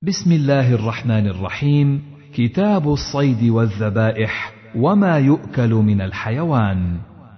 بسم الله الرحمن الرحيم. كتاب الصيد والذبائح وما يؤكل من الحيوان.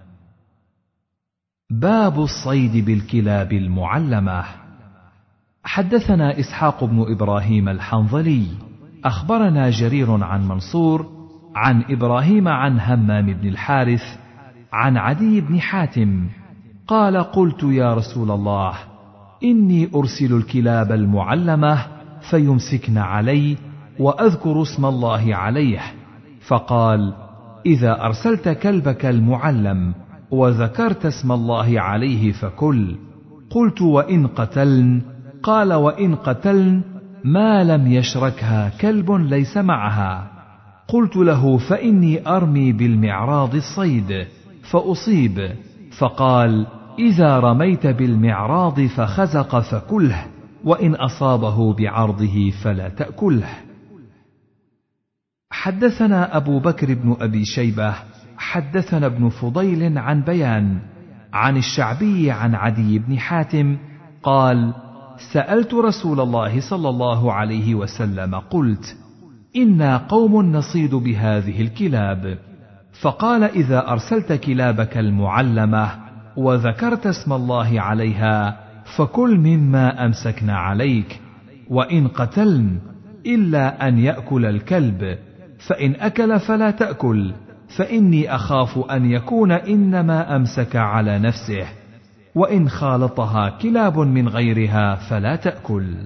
باب الصيد بالكلاب المعلمة. حدثنا إسحاق بن إبراهيم الحنظلي أخبرنا جرير عن منصور عن إبراهيم عن همام بن الحارث عن عدي بن حاتم قال: قلت يا رسول الله، إني أرسل الكلاب المعلمة فيمسكن علي وأذكر اسم الله عليه، فقال: إذا أرسلت كلبك المعلم وذكرت اسم الله عليه فكل. قلت: وإن قتلن؟ قال: وإن قتلن ما لم يشركها كلب ليس معها. قلت له: فإني أرمي بالمعراض الصيد فأصيب. فقال: إذا رميت بالمعراض فخزق فكله، وإن أصابه بعرضه فلا تأكله. حدثنا أبو بكر بن أبي شيبة حدثنا ابن فضيل عن بيان عن الشعبي عن عدي بن حاتم قال: سألت رسول الله صلى الله عليه وسلم قلت: إنا قوم نصيد بهذه الكلاب، فقال: إذا أرسلت كلابك المعلمة وذكرت اسم الله عليها فكل مما أمسكن عليك، وإن قتلن إلا أن يأكل الكلب، فإن أكل فلا تأكل، فإني أخاف أن يكون إنما أمسك على نفسه، وإن خالطها كلاب من غيرها فلا تأكل.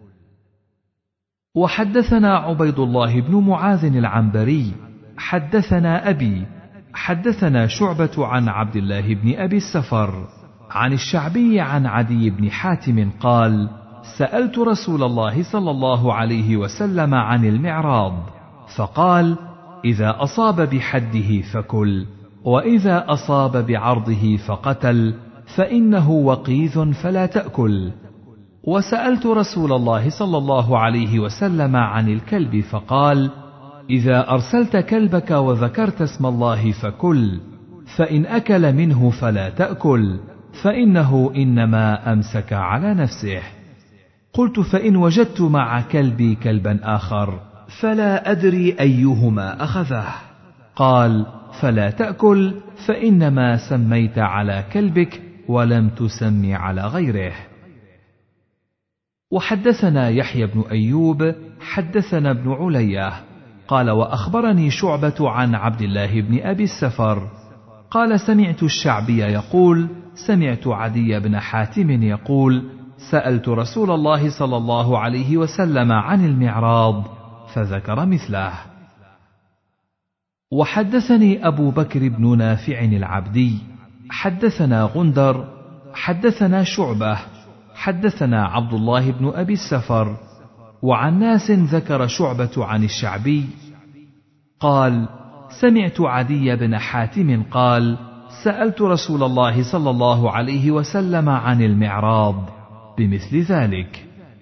وحدثنا عبيد الله بن معاذ العنبري حدثنا أبي حدثنا شعبة عن عبد الله بن أبي السفر عن الشعبي عن عدي بن حاتم قال: سألت رسول الله صلى الله عليه وسلم عن المعراض، فقال: إذا أصاب بحده فكل، وإذا أصاب بعرضه فقتل، فإنه وقيذ فلا تأكل. وسألت رسول الله صلى الله عليه وسلم عن الكلب، فقال: إذا أرسلت كلبك وذكرت اسم الله فكل، فإن أكل منه فلا تأكل، فإنه إنما أمسك على نفسه. قلت: فإن وجدت مع كلبي كلبا آخر فلا أدري أيهما أخذه. قال: فلا تأكل، فإنما سميت على كلبك ولم تسمي على غيره. وحدثنا يحيى بن أيوب حدثنا ابن علية قال: وأخبرني شعبة عن عبد الله بن أبي السفر قال: سمعت الشعبي يقول: سمعت عدي بن حاتم يقول: سألت رسول الله صلى الله عليه وسلم عن المعراض فذكر مثله. وحدثني أبو بكر بن نافع العبدي حدثنا غندر حدثنا شعبة حدثنا عبد الله بن أبي السفر وعن ناس ذكر شعبة عن الشعبي قال: سمعت عدي بن حاتم قال: سألت رسول الله صلى الله عليه وسلم عن المعراض بمثل ذلك.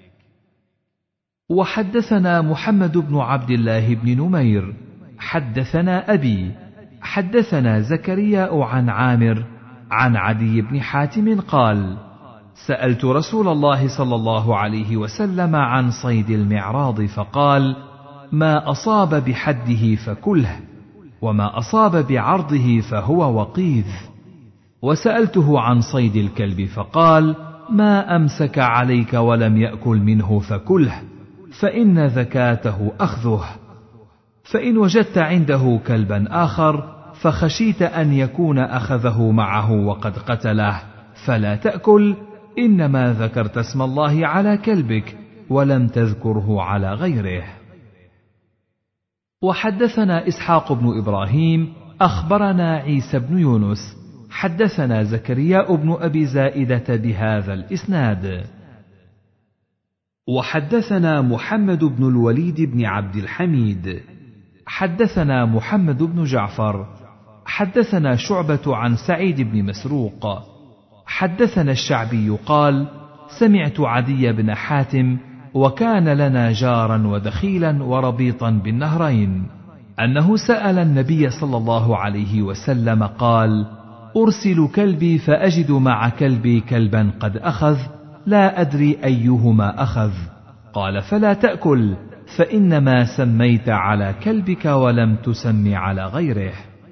وحدثنا محمد بن عبد الله بن نمير حدثنا أبي حدثنا زكريا عن عامر عن عدي بن حاتم قال: سألت رسول الله صلى الله عليه وسلم عن صيد المعراض، فقال: ما أصاب بحده فكله، وما أصاب بعرضه فهو وقيذ. وسألته عن صيد الكلب، فقال: ما أمسك عليك ولم يأكل منه فكله، فإن ذكاته أخذه. فإن وجدت عنده كلبا آخر فخشيت أن يكون أخذه معه وقد قتله فلا تأكل، إنما ذكرت اسم الله على كلبك ولم تذكره على غيره. وحدثنا إسحاق بن إبراهيم أخبرنا عيسى بن يونس حدثنا زكريا بن أبي زائدة بهذا الإسناد. وحدثنا محمد بن الوليد بن عبد الحميد حدثنا محمد بن جعفر حدثنا شعبة عن سعيد بن مسروق حدثنا الشعبي قال: سمعت عدي بن حاتم وكان لنا جارا ودخيلا وربيطا بالنهرين أنه سأل النبي صلى الله عليه وسلم قال: أرسل كلبي فأجد مع كلبي كلبا قد أخذ لا أدري أيهما أخذ، قال: فلا تأكل، فإنما سميت على كلبك ولم تسم على غيره.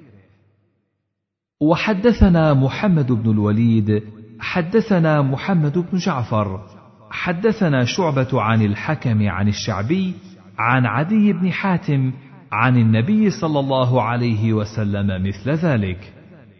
وحدثنا محمد بن الوليد حدثنا محمد بن جعفر حدثنا شعبة عن الحكم عن الشعبي عن عدي بن حاتم عن النبي صلى الله عليه وسلم مثل ذلك.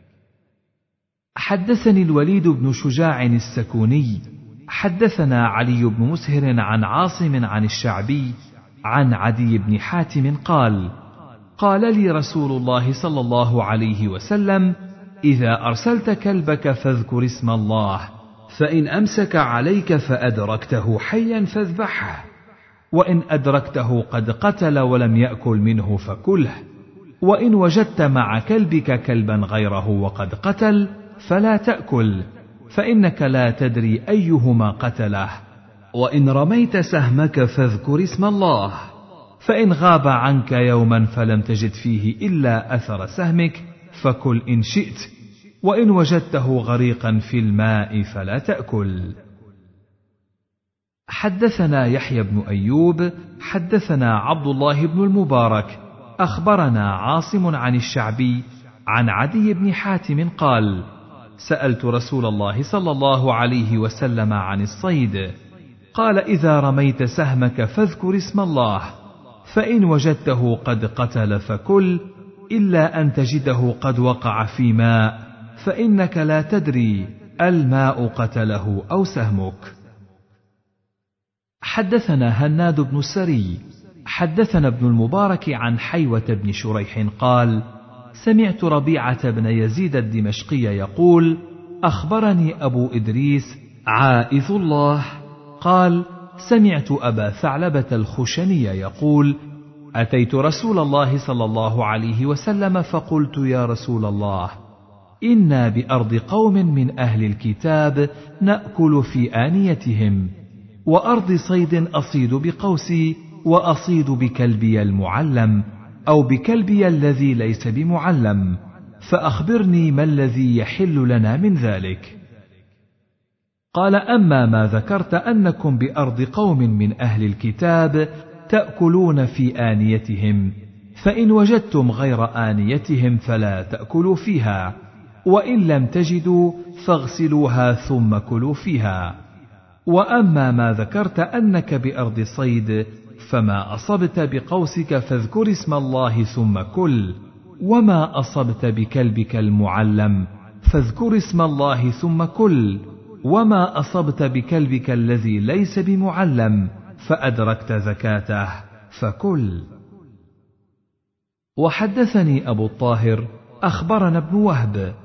حدثني الوليد بن شجاع السكوني حدثنا علي بن مسهر عن عاصم عن الشعبي عن عدي بن حاتم قال: قال لي رسول الله صلى الله عليه وسلم: إذا أرسلت كلبك فاذكر اسم الله، فإن أمسك عليك فأدركته حيا فاذبحه، وإن أدركته قد قتل ولم يأكل منه فكله، وإن وجدت مع كلبك كلبا غيره وقد قتل فلا تأكل، فإنك لا تدري أيهما قتله، وإن رميت سهمك فاذكر اسم الله، فإن غاب عنك يوما فلم تجد فيه إلا أثر سهمك فكل إن شئت، وإن وجدته غريقا في الماء فلا تأكل. حدثنا يحيى بن أيوب حدثنا عبد الله بن المبارك أخبرنا عاصم عن الشعبي عن عدي بن حاتم قال: سألت رسول الله صلى الله عليه وسلم عن الصيد، قال: إذا رميت سهمك فاذكر اسم الله، فإن وجدته قد قتل فكل، إلا أن تجده قد وقع في ماء، فإنك لا تدري الماء قتله أو سهمك. حدثنا هناد بن السري حدثنا ابن المبارك عن حيوة بن شريح قال: سمعت ربيعة بن يزيد الدمشقي يقول: أخبرني أبو إدريس عائذ الله قال: سمعت أبا ثعلبة الخشني يقول: أتيت رسول الله صلى الله عليه وسلم فقلت: يا رسول الله، إنا بأرض قوم من أهل الكتاب نأكل في آنيتهم، وأرض صيد أصيد بقوسي وأصيد بكلبي المعلم، أو بكلبي الذي ليس بمعلم، فأخبرني ما الذي يحل لنا من ذلك. قال: أما ما ذكرت أنكم بأرض قوم من أهل الكتاب تأكلون في آنيتهم، فإن وجدتم غير آنيتهم فلا تأكلوا فيها، وإن لم تجدوا فاغسلوها ثم كلوا فيها. وأما ما ذكرت أنك بأرض صيد، فما أصبت بقوسك فاذكر اسم الله ثم كل، وما أصبت بكلبك المعلم فاذكر اسم الله ثم كل، وما أصبت بكلبك الذي ليس بمعلم فأدركت زكاته فكل. وحدثني أبو الطاهر أخبرنا ابن وهب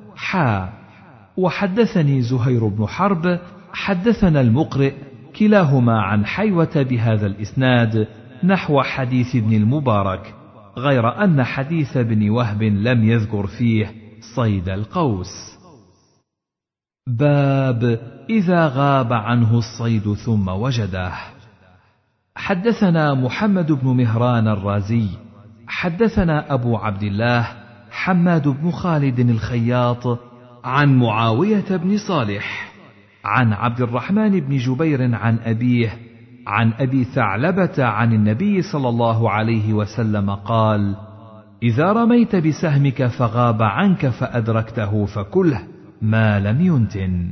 وحدثني زهير بن حرب حدثنا المقرئ كلاهما عن حيوة بهذا الإسناد نحو حديث ابن المبارك، غير أن حديث ابن وهب لم يذكر فيه صيد القوس. باب إذا غاب عنه الصيد ثم وجده. حدثنا محمد بن مهران الرازي حدثنا أبو عبد الله حماد بن خالد الخياط عن معاوية بن صالح عن عبد الرحمن بن جبير عن أبيه عن أبي ثعلبة عن النبي صلى الله عليه وسلم قال: إذا رميت بسهمك فغاب عنك فأدركته فكله ما لم ينتن.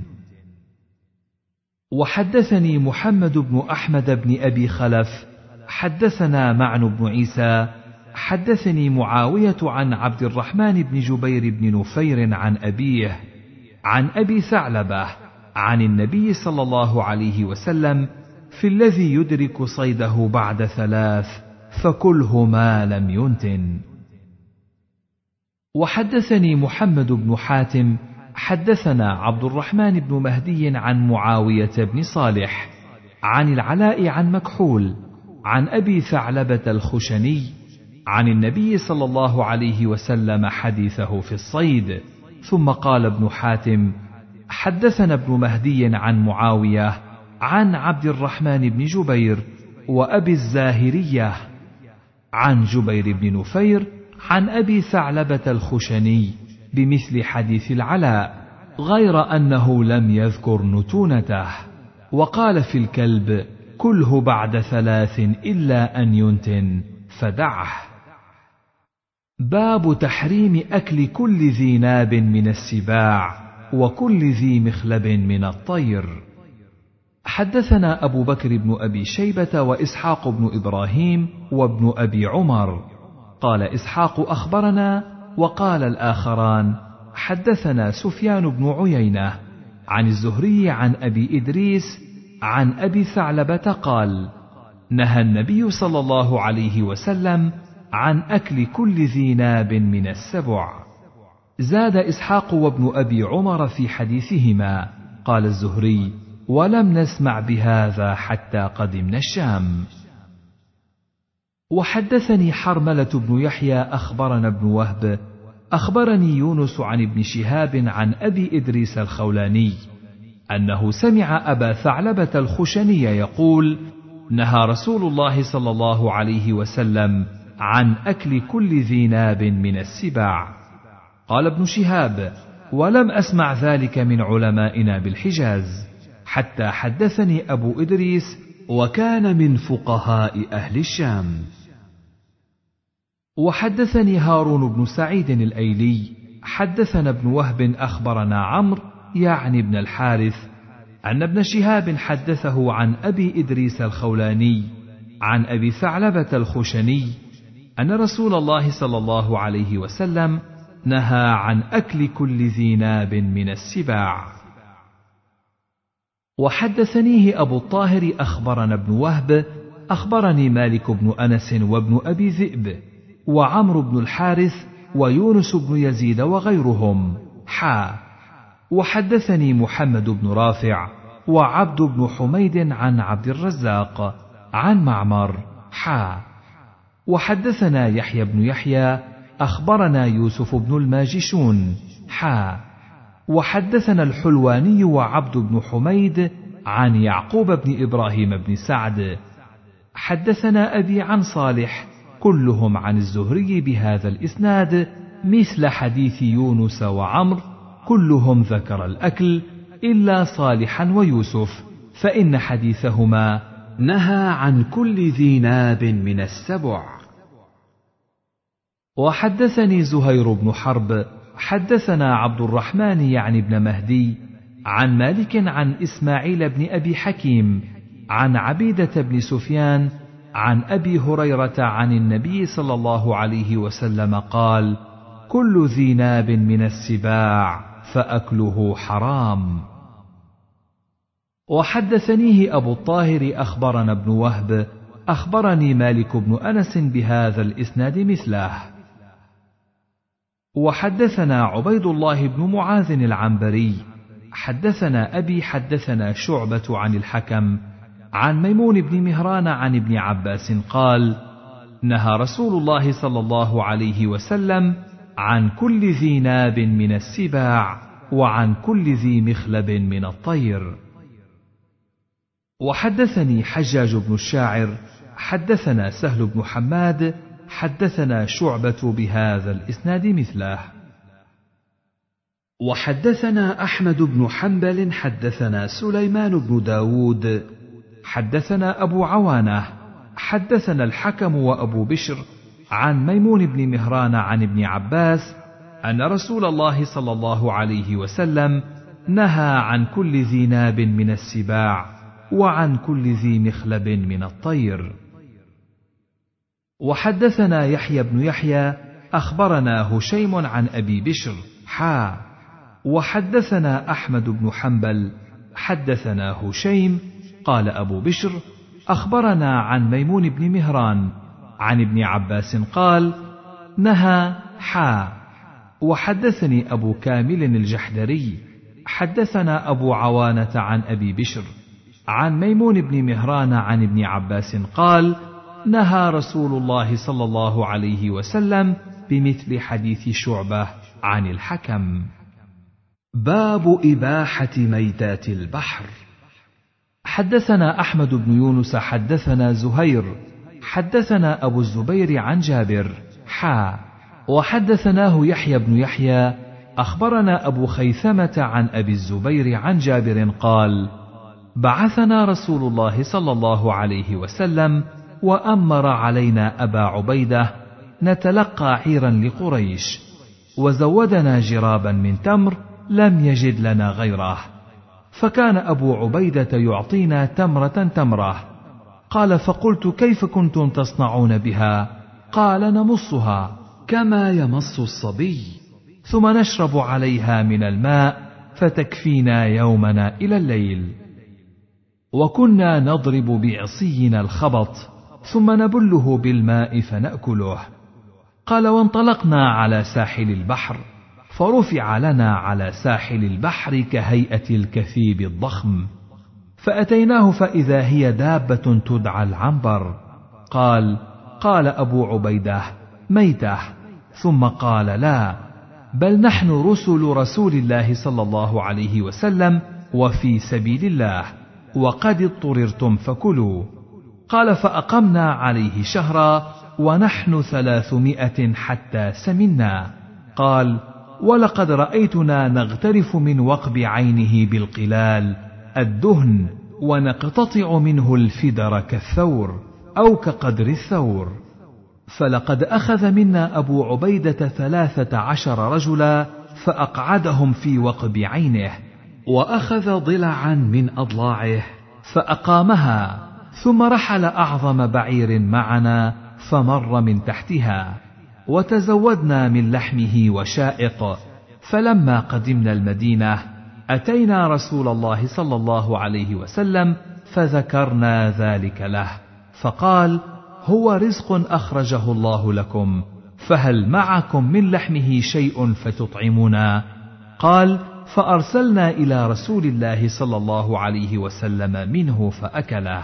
وحدثني محمد بن أحمد بن أبي خلف حدثنا معن بن عيسى حدثني معاوية عن عبد الرحمن بن جبير بن نفير عن أبيه عن أبي ثعلبة عن النبي صلى الله عليه وسلم في الذي يدرك صيده بعد 3 فكله ما لم ينتن. وحدثني محمد بن حاتم حدثنا عبد الرحمن بن مهدي عن معاوية بن صالح عن العلاء عن مكحول عن أبي ثعلبة الخشني عن النبي صلى الله عليه وسلم حديثه في الصيد. ثم قال ابن حاتم: حدثنا ابن مهدي عن معاوية عن عبد الرحمن بن جبير وأبي الزاهرية عن جبير بن نفير عن أبي ثعلبة الخشني بمثل حديث العلاء، غير أنه لم يذكر نتونته. وقال في الكلب: كله بعد 3 إلا أن ينتن فدعه. باب تحريم أكل كل ذي ناب من السباع وكل ذي مخلب من الطير. حدثنا أبو بكر بن أبي شيبة وإسحاق بن إبراهيم وابن أبي عمر. قال إسحاق أخبرنا، وقال الآخران حدثنا سفيان بن عيينة عن الزهري عن أبي إدريس عن أبي ثعلبة قال: نهى النبي صلى الله عليه وسلم عن أكل كل ذي ناب من السبع. زاد إسحاق وابن أبي عمر في حديثهما. قال الزهري: ولم نسمع بهذا حتى قدمنا الشام. وحدثني حرملة بن يحيى أخبرنا ابن وهب أخبرني يونس عن ابن شهاب عن أبي إدريس الخولاني أنه سمع أبا ثعلبة الخشني يقول: نهى رسول الله صلى الله عليه وسلم عن أكل كل ذي ناب من السباع. قال ابن شهاب: ولم أسمع ذلك من علمائنا بالحجاز، حتى حدثني أبو إدريس وكان من فقهاء أهل الشام. وحدثني هارون بن سعيد الأيلي حدثنا ابن وهب أخبرنا عمرو يعني ابن الحارث أن ابن شهاب حدثه عن أبي إدريس الخولاني عن أبي ثعلبة الخشني أن رسول الله صلى الله عليه وسلم نهى عن أكل كل ذي ناب من السباع. وحدثنيه أبو الطاهر أخبرنا ابن وهب أخبرني مالك بن أنس وابن أبي ذئب وعمرو بن الحارث ويونس بن يزيد وغيرهم وحدثني محمد بن رافع وعبد بن حميد عن عبد الرزاق عن معمر وحدثنا يحيى بن يحيى أخبرنا يوسف بن الماجشون وحدثنا الحلواني وعبد بن حميد عن يعقوب بن إبراهيم بن سعد حدثنا أبي عن صالح كلهم عن الزهري بهذا الإسناد مثل حديث يونس وعمر، كلهم ذكر الأكل إلا صالحا ويوسف، فإن حديثهما نهى عن كل ذي ناب من السبع. وحدثني زهير بن حرب حدثنا عبد الرحمن يعني بن مهدي عن مالك عن إسماعيل بن أبي حكيم عن عبيدة بن سفيان عن أبي هريرة عن النبي صلى الله عليه وسلم قال: كل ذي ناب من السباع فأكله حرام. وحدثنيه أبو الطاهر أخبرنا ابن وهب أخبرني مالك بن أنس بهذا الإسناد مثله. وحدثنا عبيد الله بن معاذ العنبري حدثنا أبي حدثنا شعبة عن الحكم عن ميمون بن مهران عن ابن عباس قال: نهى رسول الله صلى الله عليه وسلم عن كل ذي ناب من السباع وعن كل ذي مخلب من الطير. وحدثني حجاج بن الشاعر حدثنا سهل بن حماد حدثنا شعبة بهذا الإسناد مثله. وحدثنا أحمد بن حنبل حدثنا سليمان بن داود حدثنا أبو عوانة حدثنا الحكم وأبو بشر عن ميمون بن مهران عن ابن عباس أن رسول الله صلى الله عليه وسلم نهى عن كل ذي ناب من السباع وعن كل ذي مخلب من الطير. وحدثنا يحيى بن يحيى أخبرنا هشيم عن أبي بشر وحدثنا أحمد بن حنبل حدثنا هشيم قال أبو بشر أخبرنا عن ميمون بن مهران عن ابن عباس قال: نهى وحدثني أبو كامل الجحدري حدثنا أبو عوانة عن أبي بشر عن ميمون بن مهران عن ابن عباس قال: نهى رسول الله صلى الله عليه وسلم بمثل حديث شعبة عن الحكم. باب إباحة ميتات البحر. حدثنا أحمد بن يونس حدثنا زهير حدثنا أبو الزبير عن جابر وحدثناه يحيى بن يحيى أخبرنا أبو خيثمة عن أبي الزبير عن جابر قال: بعثنا رسول الله صلى الله عليه وسلم وأمر علينا أبا عبيدة نتلقى عيرا لقريش، وزودنا جرابا من تمر لم يجد لنا غيره، فكان أبو عبيدة يعطينا تمرة تمرة. قال: فقلت: كيف كنتم تصنعون بها؟ قال: نمصها كما يمص الصبي، ثم نشرب عليها من الماء فتكفينا يومنا إلى الليل. وكنا نضرب بعصينا الخبط ثم نبله بالماء فنأكله. قال: وانطلقنا على ساحل البحر، فرفع لنا على ساحل البحر كهيئة الكثيب الضخم، فأتيناه فإذا هي دابة تدعى العنبر. قال أبو عبيدة: ميتة. ثم قال: لا، بل نحن رسول الله صلى الله عليه وسلم وفي سبيل الله، وقد اضطررتم فكلوا. قال: فأقمنا عليه شهرا ونحن 300 حتى سمنا. قال: ولقد رأيتنا نغترف من وقب عينه بالقلال الدهن، ونقتطع منه الفدر كالثور أو كقدر الثور. فلقد أخذ منا أبو عبيدة 13 رجلا فأقعدهم في وقب عينه، وأخذ ضلعا من أضلاعه فأقامها، ثم رحل أعظم بعير معنا فمر من تحتها، وتزودنا من لحمه وشائق. فلما قدمنا المدينة أتينا رسول الله صلى الله عليه وسلم فذكرنا ذلك له، فقال: هو رزق أخرجه الله لكم، فهل معكم من لحمه شيء فتطعمونا؟ قال: فأرسلنا إلى رسول الله صلى الله عليه وسلم منه فأكله.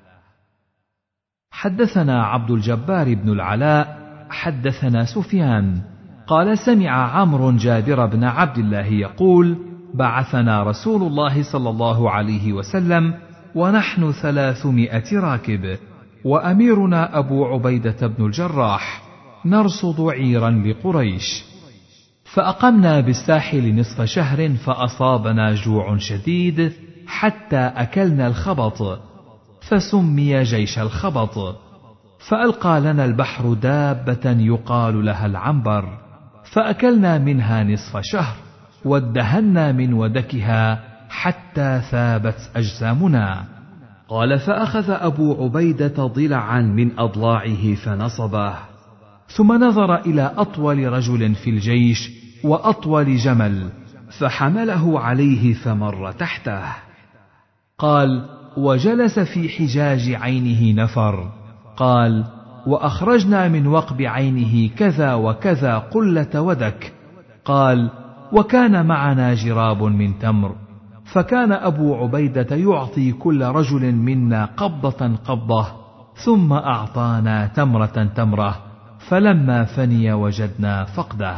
حدثنا عبد الجبار بن العلاء حدثنا سفيان قال: سمع عمرو جابر بن عبد الله يقول: بعثنا رسول الله صلى الله عليه وسلم ونحن 300 راكب، وأميرنا أبو عبيدة بن الجراح، نرصد عيرا لقريش، فأقمنا بالساحل نصف شهر، فأصابنا جوع شديد حتى أكلنا الخبط، فسمي جيش الخبط. فألقى لنا البحر دابة يقال لها العنبر، فأكلنا منها نصف شهر، وادهنا من ودكها حتى ثابت أجسامنا. قال: فأخذ أبو عبيدة ضلعا من أضلاعه فنصبه، ثم نظر إلى أطول رجل في الجيش وأطول جمل، فحمله عليه فمر تحته. قال: وجلس في حجاج عينه نفر. قال: وأخرجنا من وقب عينه كذا وكذا قلة ودك. قال: وكان معنا جراب من تمر، فكان أبو عبيدة يعطي كل رجل منا قبضة قبضة، ثم أعطانا تمرة تمرة، فلما فني وجدنا فقده.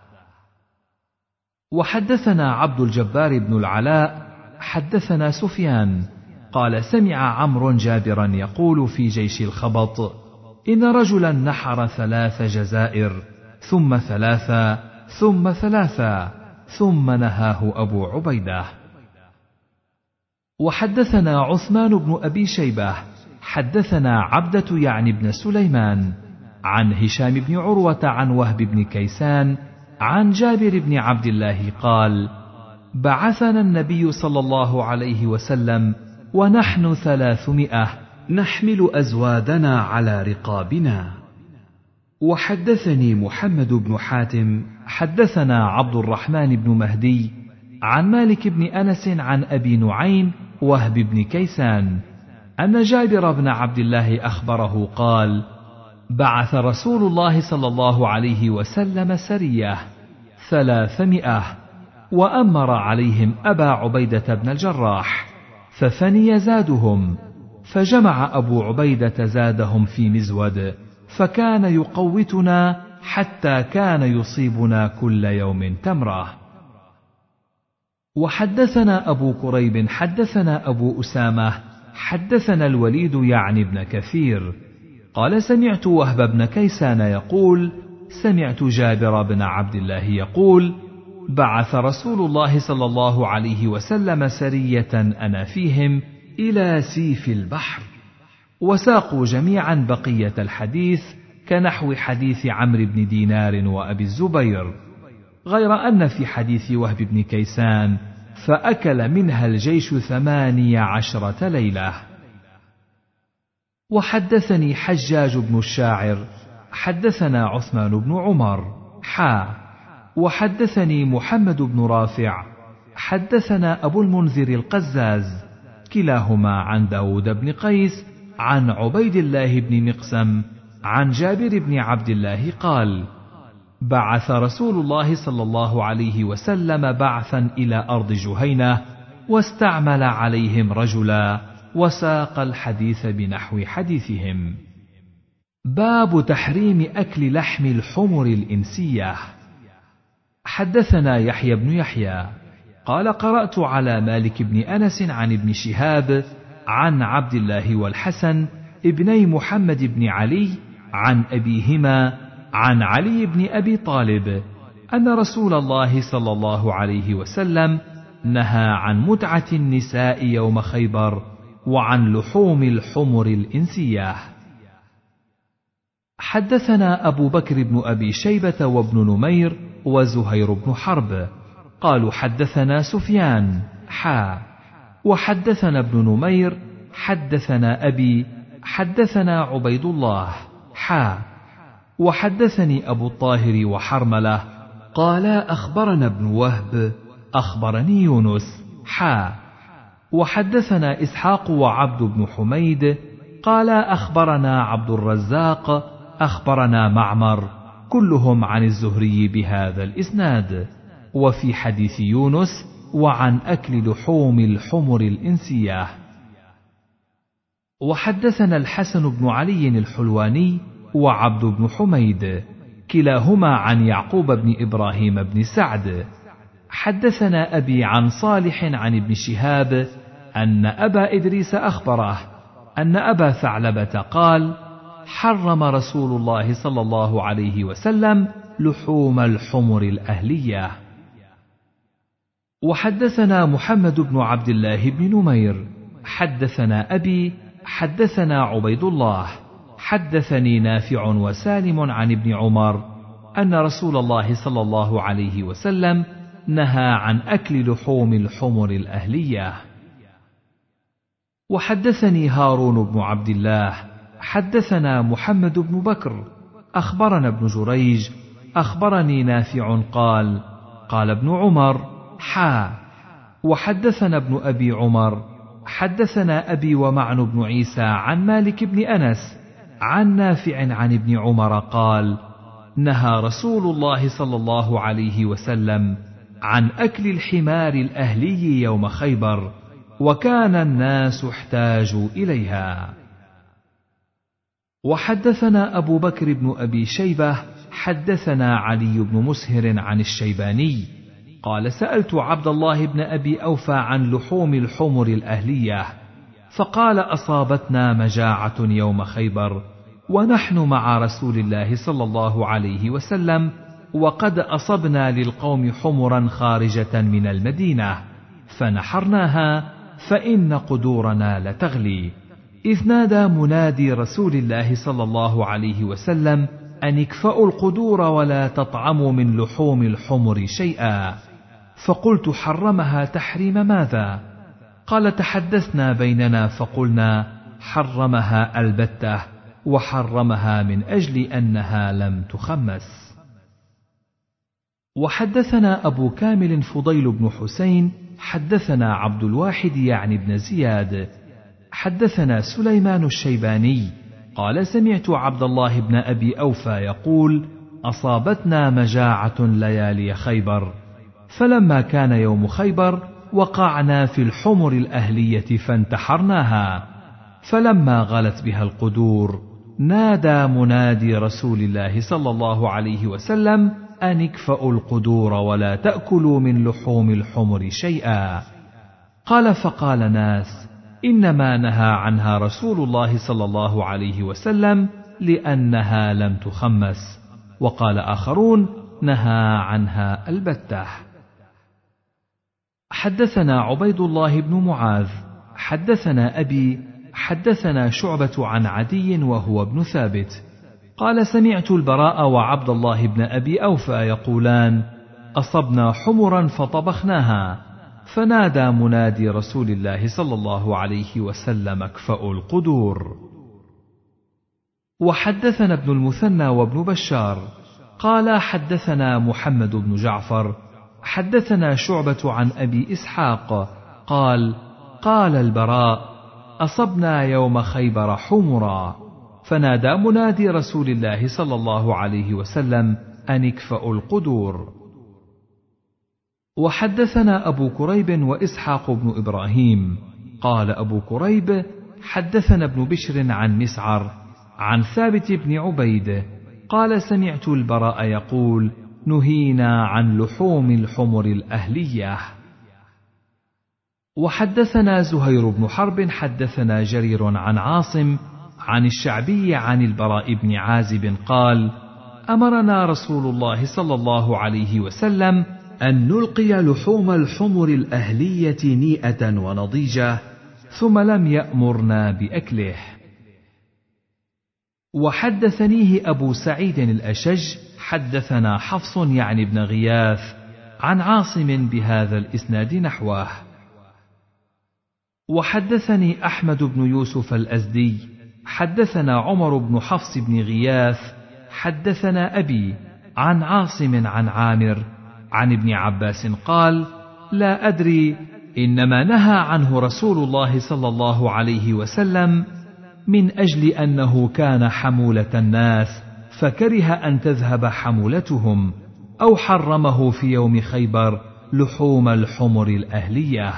وحدثنا عبد الجبار بن العلاء حدثنا سفيان قال: سمع عمرو جابرا يقول في جيش الخبط: إن رجلا نحر 3 جزائر، ثم 3، ثم 3، ثم نهاه أبو عبيدة. وحدثنا عثمان بن أبي شيبة حدثنا عبدة يعني بن سليمان عن هشام بن عروة عن وهب بن كيسان عن جابر بن عبد الله قال: بعثنا النبي صلى الله عليه وسلم ونحن 300 نحمل أزوادنا على رقابنا. وحدثني محمد بن حاتم حدثنا عبد الرحمن بن مهدي عن مالك بن أنس عن أبي نعيم وهب بن كيسان أن جابر بن عبد الله أخبره قال: بعث رسول الله صلى الله عليه وسلم سرية 300، وأمر عليهم أبا عبيدة بن الجراح، ففني زادهم، فجمع أبو عبيدة زادهم في مزود، فكان يقوتنا حتى كان يصيبنا كل يوم تمرة. وحدثنا أبو كريب حدثنا أبو أسامة حدثنا الوليد يعني بن كثير قال: سمعت وهب بن كيسان يقول: سمعت جابر بن عبد الله يقول: بعث رسول الله صلى الله عليه وسلم سرية أنا فيهم إلى سيف البحر. وساقوا جميعا بقية الحديث كنحو حديث عمرو بن دينار وأبي الزبير، غير أن في حديث وهب بن كيسان فأكل منها الجيش 18 ليلة. وحدثني حجاج بن الشاعر حدثنا عثمان بن عمر وحدثني محمد بن رافع حدثنا أبو المنذر القزاز كلاهما عن داود بن قيس عن عبيد الله بن مقسم عن جابر بن عبد الله قال: بعث رسول الله صلى الله عليه وسلم بعثا إلى أرض جهينة واستعمل عليهم رجلا، وساق الحديث بنحو حديثهم. باب تحريم أكل لحم الحمر الإنسية. حدثنا يحيى بن يحيى قال: قرأت على مالك بن أنس عن ابن شهاب عن عبد الله والحسن ابني محمد بن علي عن أبيهما عن علي بن أبي طالب أن رسول الله صلى الله عليه وسلم نهى عن متعة النساء يوم خيبر وعن لحوم الحمر الإنسية. حدثنا أبو بكر بن أبي شيبة وابن نمير وزهير بن حرب قالوا حدثنا سفيان وحدثنا ابن نمير حدثنا أبي حدثنا عبيد الله وحدثني أبو الطاهر وحرملة قالا أخبرنا ابن وهب أخبرني يونس وحدثنا إسحاق وعبد بن حميد قالا أخبرنا عبد الرزاق أخبرنا معمر كلهم عن الزهري بهذا الإسناد. وفي حديث يونس وعن أكل لحوم الحمر الإنسية. وحدثنا الحسن بن علي الحلواني وعبد بن حميد كلاهما عن يعقوب بن إبراهيم بن سعد حدثنا أبي عن صالح عن ابن شهاب أن أبا إدريس أخبره أن أبا ثعلبة قال: حرم رسول الله صلى الله عليه وسلم لحوم الحمر الأهلية. وحدثنا محمد بن عبد الله بن نمير حدثنا أبي حدثنا عبيد الله حدثني نافع وسالم عن ابن عمر أن رسول الله صلى الله عليه وسلم نهى عن أكل لحوم الحمر الأهلية. وحدثني هارون بن عبد الله حدثنا محمد بن بكر أخبرنا ابن جريج أخبرني نافع قال: قال ابن عمر وحدثنا ابن أبي عمر حدثنا أبي ومعن بن عيسى عن مالك بن أنس عن نافع عن ابن عمر قال: نهى رسول الله صلى الله عليه وسلم عن أكل الحمار الأهلي يوم خيبر، وكان الناس احتاجوا إليها. وحدثنا أبو بكر بن أبي شيبة حدثنا علي بن مسهر عن الشيباني قال: سألت عبد الله بن أبي أوفى عن لحوم الحمر الأهلية، فقال: أصابتنا مجاعة يوم خيبر ونحن مع رسول الله صلى الله عليه وسلم، وقد أصبنا للقوم حمرا خارجة من المدينة فنحرناها فإن قدورنا لتغلي، إذ نادى منادي رسول الله صلى الله عليه وسلم أن اكفأوا القدور ولا تطعموا من لحوم الحمر شيئا، فقلت: حرمها تحريم ماذا؟ قال: تحدثنا بيننا فقلنا: حرمها البتة، وحرمها من أجل أنها لم تخمس. وحدثنا أبو كامل فضيل بن حسين حدثنا عبد الواحد يعني بن زياد حدثنا سليمان الشيباني قال: سمعت عبد الله بن أبي أوفى يقول: أصابتنا مجاعة ليالي خيبر، فلما كان يوم خيبر وقعنا في الحمر الأهلية فانتحرناها، فلما غلت بها القدور نادى منادي رسول الله صلى الله عليه وسلم أن اكفأوا القدور ولا تأكلوا من لحوم الحمر شيئا. قال: فقال ناس: إنما نهى عنها رسول الله صلى الله عليه وسلم لأنها لم تخمس، وقال آخرون: نهى عنها البتة. حدثنا عبيد الله بن معاذ حدثنا أبي حدثنا شعبة عن عدي وهو ابن ثابت قال سمعت البراء وعبد الله بن أبي أوفى يقولان أصبنا حمرا فطبخناها فنادى منادي رسول الله صلى الله عليه وسلم اكفأوا القدور. وحدثنا ابن المثنى وابن بشار قال حدثنا محمد بن جعفر حدثنا شعبة عن أبي إسحاق قال قال البراء أصبنا يوم خيبر حمرا فنادى منادي رسول الله صلى الله عليه وسلم أن اكفأوا القدور. وحدثنا أبو كريب وإسحاق بن إبراهيم قال أبو كريب حدثنا ابن بشر عن مسعر عن ثابت بن عبيد قال سمعت البراء يقول نهينا عن لحوم الحمر الأهلية. وحدثنا زهير بن حرب حدثنا جرير عن عاصم عن الشعبي عن البراء بن عازب قال أمرنا رسول الله صلى الله عليه وسلم أن نلقي لحوم الحمر الأهلية نيئة ونضيجة ثم لم يأمرنا بأكله. وحدثنيه أبو سعيد الأشج حدثنا حفص يعني بن غياث عن عاصم بهذا الإسناد نحوه. وحدثني أحمد بن يوسف الأزدي حدثنا عمر بن حفص بن غياث حدثنا أبي عن عاصم عن عامر عن ابن عباس قال لا أدري إنما نهى عنه رسول الله صلى الله عليه وسلم من أجل أنه كان حمولة الناس فكره أن تذهب حمولتهم أو حرمه في يوم خيبر لحوم الحمر الأهلية.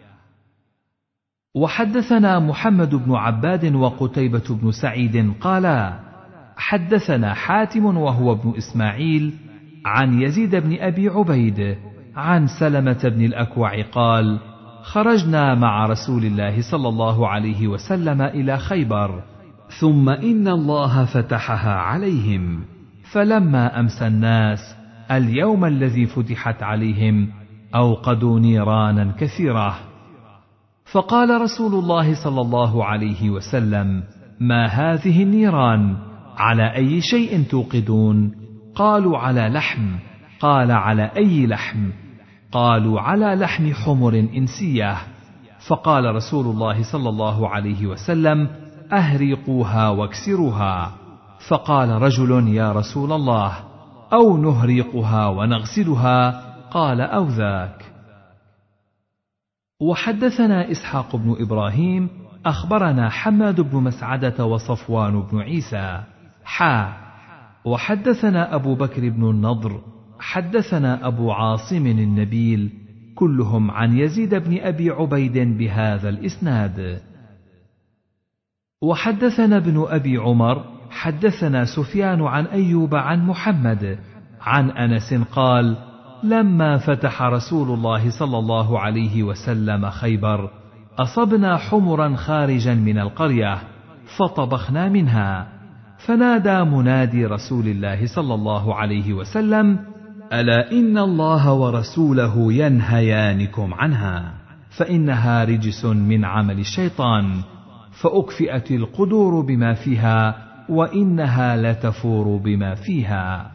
وحدثنا محمد بن عباد وقتيبة بن سعيد قالا حدثنا حاتم وهو ابن إسماعيل عن يزيد بن أبي عبيد عن سلمة بن الأكوع قال خرجنا مع رسول الله صلى الله عليه وسلم إلى خيبر ثم إن الله فتحها عليهم فلما أمسى الناس اليوم الذي فتحت عليهم أوقدوا نيرانا كثيرة فقال رسول الله صلى الله عليه وسلم ما هذه النيران على أي شيء توقدون قالوا على لحم قال على أي لحم قالوا على لحم حمر إنسية فقال رسول الله صلى الله عليه وسلم أهريقوها واكسروها فقال رجل يا رسول الله أو نهريقها ونغسلها قال أو ذاك. وحدثنا إسحاق بن إبراهيم أخبرنا حماد بن مسعدة وصفوان بن عيسى وحدثنا أبو بكر بن النضر حدثنا أبو عاصم النبيل كلهم عن يزيد بن أبي عبيد بهذا الإسناد. وحدثنا ابن أبي عمر حدثنا سفيان عن أيوب عن محمد عن أنس قال لما فتح رسول الله صلى الله عليه وسلم خيبر أصبنا حمرا خارجا من القرية فطبخنا منها فنادى منادي رسول الله صلى الله عليه وسلم ألا إن الله ورسوله ينهيانكم عنها فإنها رجس من عمل الشيطان فأكفئت القدور بما فيها وإنها لتفور بما فيها.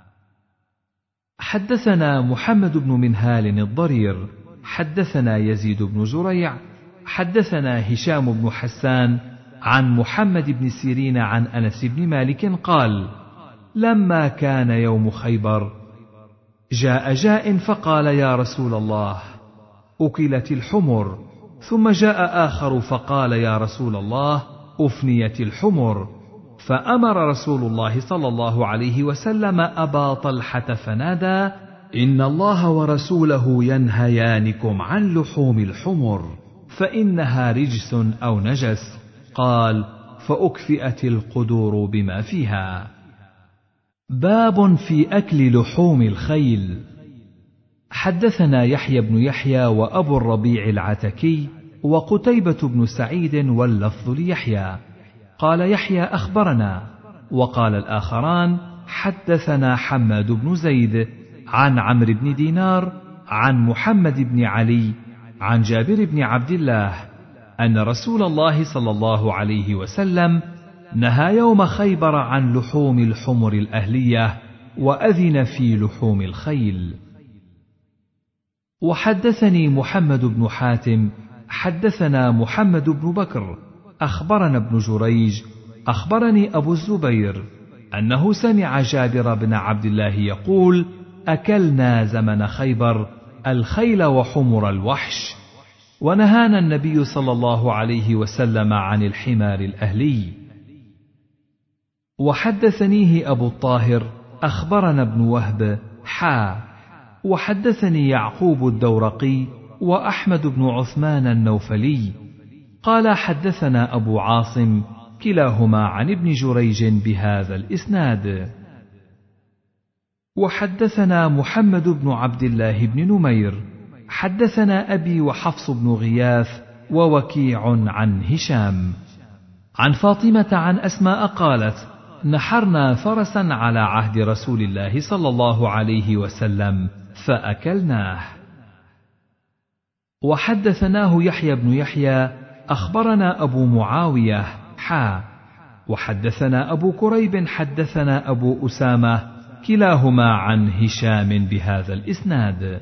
حدثنا محمد بن منهال الضرير حدثنا يزيد بن زريع حدثنا هشام بن حسان عن محمد بن سيرين عن أنس بن مالك قال لما كان يوم خيبر جاء جاء فقال يا رسول الله أكلت الحمر ثم جاء آخر فقال يا رسول الله أفنيت الحمر فأمر رسول الله صلى الله عليه وسلم أبا طلحة فنادى إن الله ورسوله ينهيانكم عن لحوم الحمر فإنها رجس أو نجس قال فأكفئت القدور بما فيها. باب في أكل لحوم الخيل. حدثنا يحيى بن يحيى وأبو الربيع العتكي وقتيبة بن سعيد واللفظ ليحيى قال يحيى أخبرنا وقال الآخران حدثنا حماد بن زيد عن عمرو بن دينار عن محمد بن علي عن جابر بن عبد الله أن رسول الله صلى الله عليه وسلم نهى يوم خيبر عن لحوم الحمر الأهلية وأذن في لحوم الخيل. وحدثني محمد بن حاتم حدثنا محمد بن بكر أخبرنا ابن جريج أخبرني أبو الزبير أنه سمع جابر بن عبد الله يقول: أكلنا زمن خيبر الخيل وحمر الوحش، ونهانا النبي صلى الله عليه وسلم عن الحمار الأهلي. وحدثنيه أبو الطاهر أخبرنا ابن وهب وحدثني يعقوب الدورقي وأحمد بن عثمان النوفلي قال حدثنا أبو عاصم كلاهما عن ابن جريج بهذا الإسناد. وحدثنا محمد بن عبد الله بن نمير حدثنا أبي وحفص بن غياث ووكيع عن هشام عن فاطمة عن أسماء قالت: نحرنا فرسا على عهد رسول الله صلى الله عليه وسلم فأكلناه. وحدثناه يحيى بن يحيى أخبرنا أبو معاوية وحدثنا أبو كريب حدثنا أبو أسامة كلاهما عن هشام بهذا الإسناد.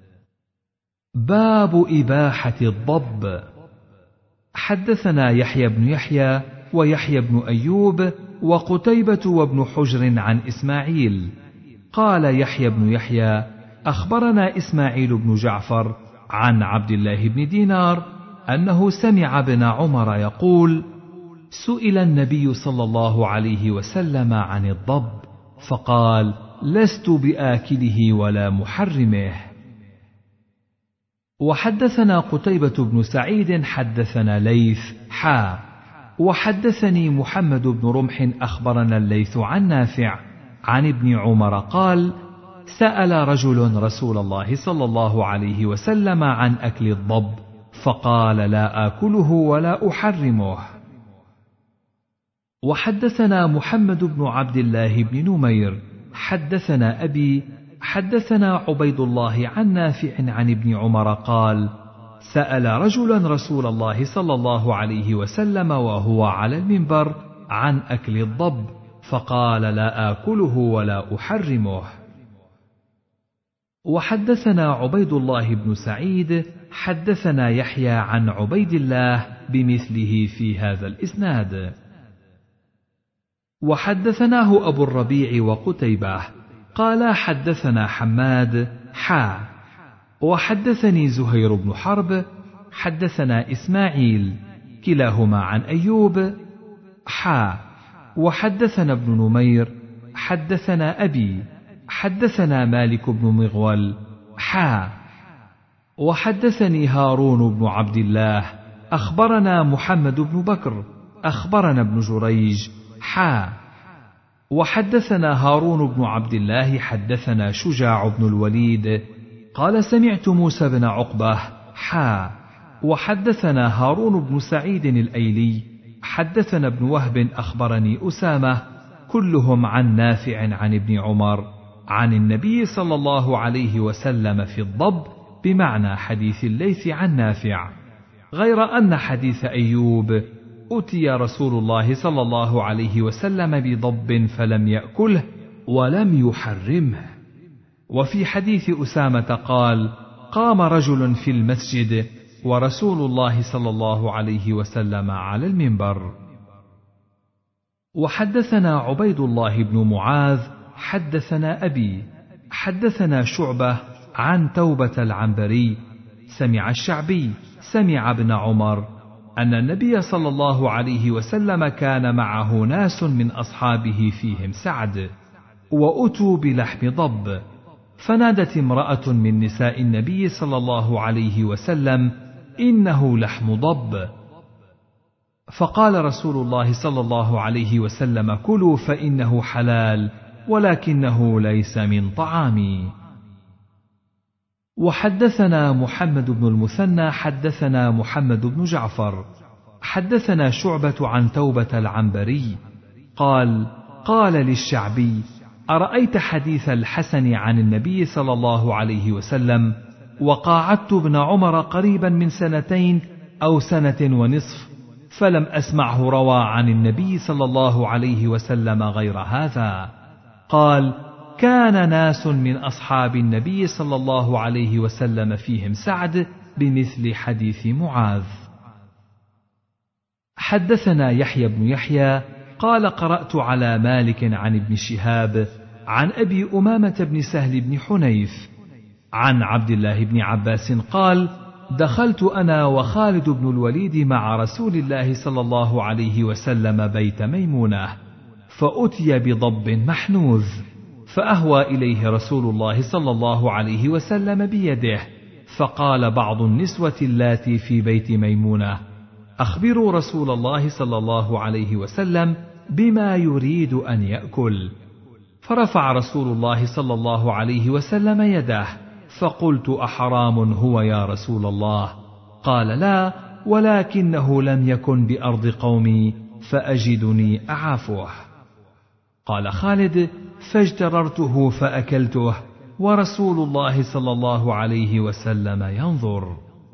باب إباحة الضب. حدثنا يحيى بن يحيى ويحيى بن أيوب وقتيبة وابن حجر عن إسماعيل قال يحيى بن يحيى أخبرنا إسماعيل بن جعفر عن عبد الله بن دينار أنه سمع ابن عمر يقول: سئل النبي صلى الله عليه وسلم عن الضب فقال: لست بآكله ولا محرمه. وحدثنا قتيبة بن سعيد حدثنا ليث وحدثني محمد بن رمح أخبرنا الليث عن نافع عن ابن عمر قال: سأل رجل رسول الله صلى الله عليه وسلم عن أكل الضب فقال: لا آكله ولا أحرمه. وحدثنا محمد بن عبد الله بن نمير حدثنا أبي حدثنا عبيد الله عن نافع عن ابن عمر قال: سأل رجلا رسول الله صلى الله عليه وسلم وهو على المنبر عن أكل الضب فقال: لا آكله ولا أحرمه. وحدثنا عبيد الله بن سعيد حدثنا يحيى عن عبيد الله بمثله في هذا الإسناد. وحدثناه أبو الربيع وقتيبة قال حدثنا حماد وحدثني زهير بن حرب حدثنا إسماعيل كلاهما عن أيوب وحدثنا ابن نمير حدثنا أبي حدثنا مالك بن مغول وحدثني هارون بن عبد الله أخبرنا محمد بن بكر أخبرنا ابن جريج وحدثنا هارون بن عبد الله حدثنا شجاع بن الوليد قال سمعت موسى بن عقبة وحدثنا هارون بن سعيد الأيلي حدثنا ابن وهب أخبرني أسامة كلهم عن نافع عن ابن عمر عن النبي صلى الله عليه وسلم في الضب بمعنى حديث الليث عن نافع، غير أن حديث أيوب أتي رسول الله صلى الله عليه وسلم بضب فلم يأكله ولم يحرمه. وفي حديث أسامة قال: قام رجل في المسجد ورسول الله صلى الله عليه وسلم على المنبر. وحدثنا عبيد الله بن معاذ حدثنا أبي حدثنا شعبة عن توبة العنبري سمع الشعبي سمع ابن عمر أن النبي صلى الله عليه وسلم كان معه ناس من أصحابه فيهم سعد وأتوا بلحم ضب، فنادت امرأة من نساء النبي صلى الله عليه وسلم: إنه لحم ضب. فقال رسول الله صلى الله عليه وسلم: كلوا فإنه حلال ولكنه ليس من طعامي. وحدثنا محمد بن المثنى حدثنا محمد بن جعفر حدثنا شعبة عن توبة العنبري قال: قال للشعبي: أرأيت حديث الحسن عن النبي صلى الله عليه وسلم؟ وقاعدت ابن عمر قريبا من 2 أو 1.5 سنة، فلم أسمعه روى عن النبي صلى الله عليه وسلم غير هذا. قال: كان ناس من أصحاب النبي صلى الله عليه وسلم فيهم سعد بمثل حديث معاذ. حدثنا يحيى بن يحيى قال: قرأت على مالك عن ابن شهاب عن أبي أمامة بن سهل بن حنيف عن عبد الله بن عباس قال: دخلت أنا وخالد بن الوليد مع رسول الله صلى الله عليه وسلم بيت ميمونة، فأتي بضب محنوذ، فأهوى إليه رسول الله صلى الله عليه وسلم بيده، فقال بعض النسوة اللاتي في بيت ميمونة: أخبروا رسول الله صلى الله عليه وسلم بما يريد أن يأكل. فرفع رسول الله صلى الله عليه وسلم يده، فقلت: أحرام هو يا رسول الله؟ قال: لا، ولكنه لم يكن بأرض قومي فأجدني أعافه. قال خالد: فاجتررته فأكلته، ورسول الله صلى الله عليه وسلم ينظر.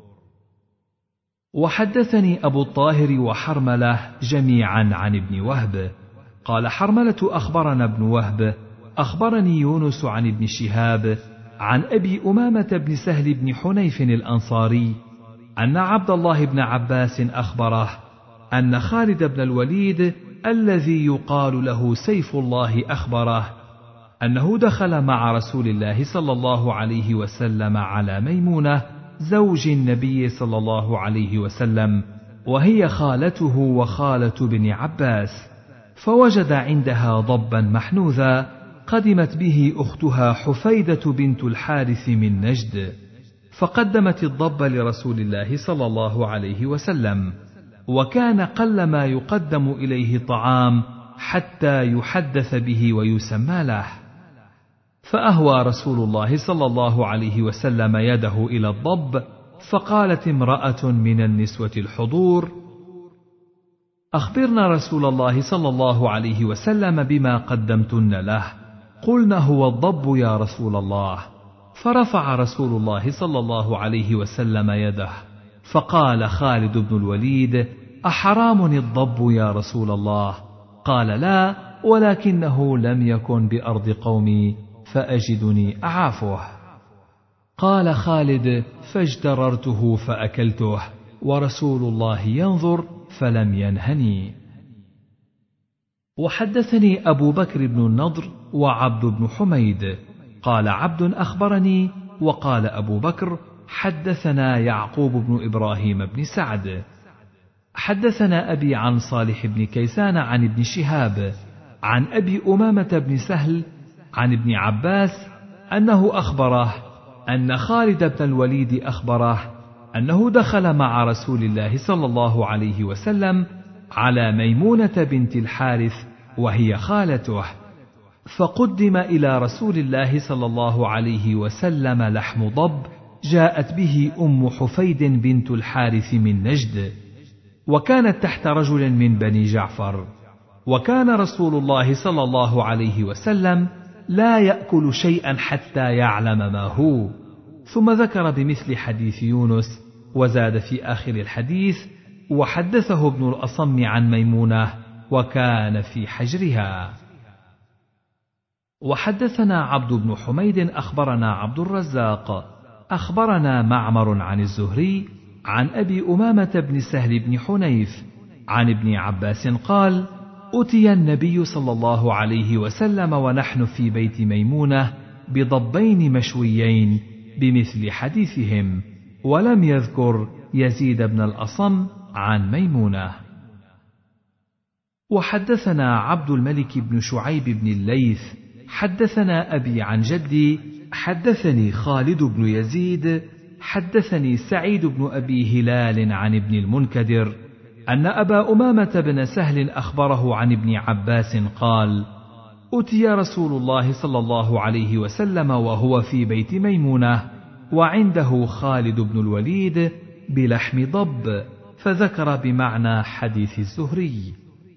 وحدثني أبو الطاهر وحرملة جميعا عن ابن وهب قال حرملة: أخبرنا ابن وهب أخبرني يونس عن ابن شهاب عن أبي أمامة بن سهل بن حنيف الأنصاري أن عبد الله بن عباس أخبره أن خالد بن الوليد الذي يقال له سيف الله أخبره أنه دخل مع رسول الله صلى الله عليه وسلم على ميمونة زوج النبي صلى الله عليه وسلم، وهي خالته وخالة بن عباس، فوجد عندها ضبا محنوذا قدمت به أختها حفيدة بنت الحارث من نجد، فقدمت الضب لرسول الله صلى الله عليه وسلم، وكان قل ما يقدم إليه طعام حتى يحدث به ويسمى له. فأهوى رسول الله صلى الله عليه وسلم يده إلى الضب، فقالت امرأة من النسوة الحضور: أخبرنا رسول الله صلى الله عليه وسلم بما قدمتن له. قلنا: هو الضب يا رسول الله. فرفع رسول الله صلى الله عليه وسلم يده، فقال خالد بن الوليد: أحرام الضب يا رسول الله؟ قال: لا، ولكنه لم يكن بأرض قومي فأجدني أعافه. قال خالد: فاجتررته فأكلته، ورسول الله ينظر فلم ينهني. وحدثني أبو بكر بن النضر وعبد بن حميد قال عبد أخبرني، وقال أبو بكر: حدثنا يعقوب بن إبراهيم بن سعد حدثنا أبي عن صالح بن كيسان عن ابن شهاب عن أبي أمامة بن سهل عن ابن عباس أنه أخبره أن خالد بن الوليد أخبره أنه دخل مع رسول الله صلى الله عليه وسلم على ميمونة بنت الحارث وهي خالته، فقدم إلى رسول الله صلى الله عليه وسلم لحم ضب جاءت به أم حفيد بنت الحارث من نجد، وكانت تحت رجل من بني جعفر، وكان رسول الله صلى الله عليه وسلم لا يأكل شيئا حتى يعلم ما هو. ثم ذكر بمثل حديث يونس، وزاد في آخر الحديث: وحدثه ابن الأصم عن ميمونة وكان في حجرها. وحدثنا عبد بن حميد أخبرنا عبد الرزاق أخبرنا معمر عن الزهري عن أبي أمامة بن سهل بن حنيف عن ابن عباس قال: أتي النبي صلى الله عليه وسلم ونحن في بيت ميمونة بضبين مشويين بمثل حديثهم، ولم يذكر يزيد بن الأصم عن ميمونة. وحدثنا عبد الملك بن شعيب بن الليث حدثنا أبي عن جدي حدثني خالد بن يزيد حدثني سعيد بن أبي هلال عن ابن المنكدر أن أبا أمامة بن سهل أخبره عن ابن عباس قال: أتي رسول الله صلى الله عليه وسلم وهو في بيت ميمونة وعنده خالد بن الوليد بلحم ضب، فذكر بمعنى حديث الزهري.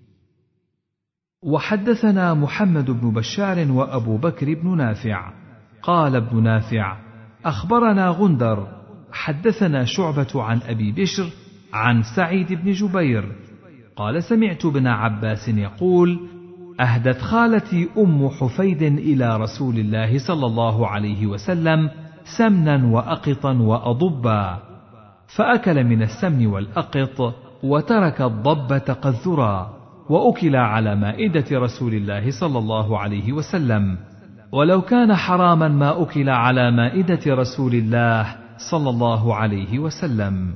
وحدثنا محمد بن بشار وأبو بكر بن نافع قال ابن نافع: أخبرنا غندر حدثنا شعبة عن أبي بشر عن سعيد بن جبير قال سمعت ابن عباس يقول: أهدت خالتي أم حفيد إلى رسول الله صلى الله عليه وسلم سمنا وأقطا وأضبا، فأكل من السمن والأقط وترك الضب تقذرا، وأكل على مائدة رسول الله صلى الله عليه وسلم، ولو كان حراما ما أكل على مائدة رسول الله صلى الله عليه وسلم.